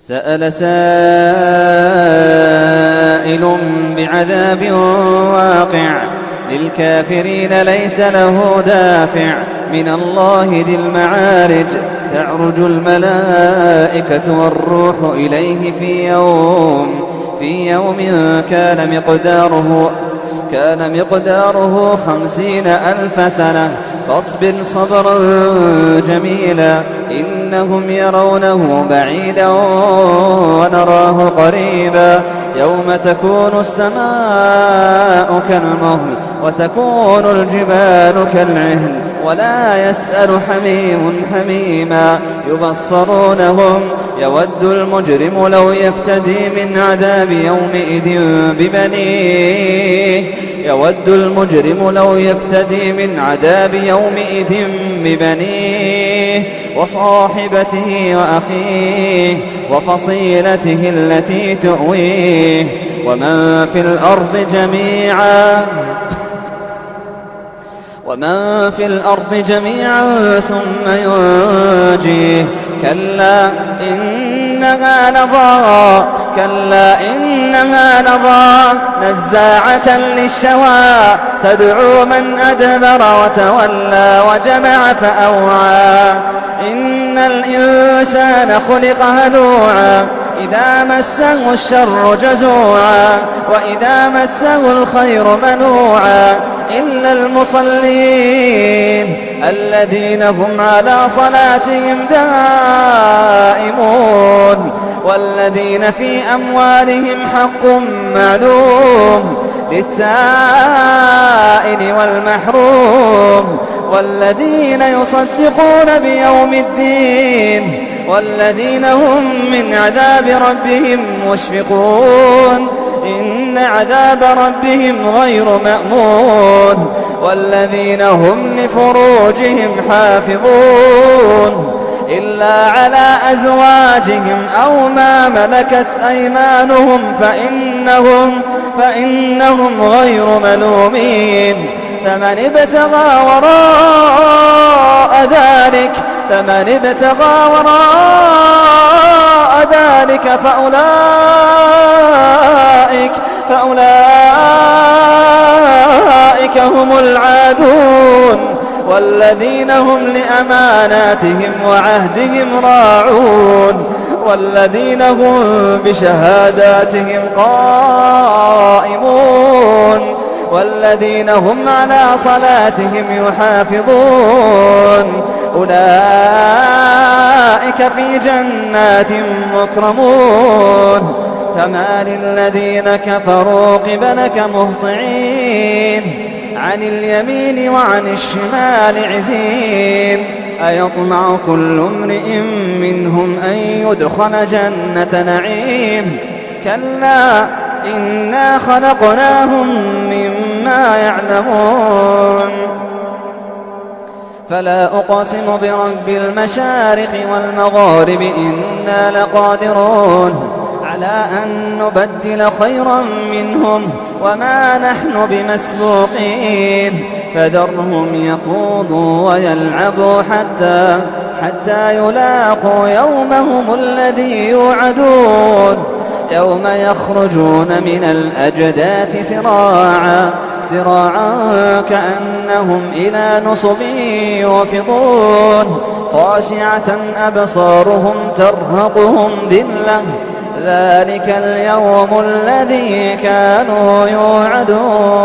سأل سائل بعذاب واقع للكافرين ليس له دافع من الله ذي المعارج تعرج الملائكة والروح إليه في يوم كان مقداره 50,000 سنة فاصبر صبرا جميلا إنهم يرونه بعيدا ونراه قريبا يوم تكون السماء كالمهل وتكون الجبال كالعهن ولا يسأل حميم حميما يبصرونهم يود المجرم لو يفتدي من عذاب يومئذ ببنيه وصاحبته وأخيه وفصيلته التي تؤويه ومن في الأرض جميعا ثم ينجيه كلا إنها لظى نزاعة للشوى تدعو من أدبر وتولى وجمع فأوعى إن الإنسان خلق هلوعا إذا مسه الشر جزوعا وإذا مسه الخير منوعا إلا المصلين الذين هم على صلاتهم دائمون والذين في أموالهم حق معلوم للسائل والمحروم والذين يصدقون بيوم الدين والذين هم من عذاب ربهم مشفقون إن عذاب ربهم غير مأمون والذين هم لفروجهم حافظون إلا على أزواجهم أو ما ملكت أيمانهم فإنهم غير ملومين فمن ابتغى وراء ذلك فأولئك هم العادون والذين هم لأماناتهم وعهدهم راعون والذين هم بشهاداتهم قائمون والذين هم على صلاتهم يحافظون أولئك في جنات مكرمون فما للذين كفروا قبلك مهطعين عن اليمين وعن الشمال عزين أيطمع كل امرئ منهم أن يدخل جنة نعيم كلا إنا خلقناهم مما يعلمون فلا أقسم برب المشارق والمغارب إنا لقادرون على أن نبدل خيرا منهم وما نحن بمسبوقين فذرهم يخوضوا ويلعبوا حتى يلاقوا يومهم الذي يوعدون يوم يخرجون من الأجداث سراعا كأنهم إلى نصب يوفضون خاشعة أبصارهم ترهقهم ذلة ذلك اليوم الذي كانوا يوعدون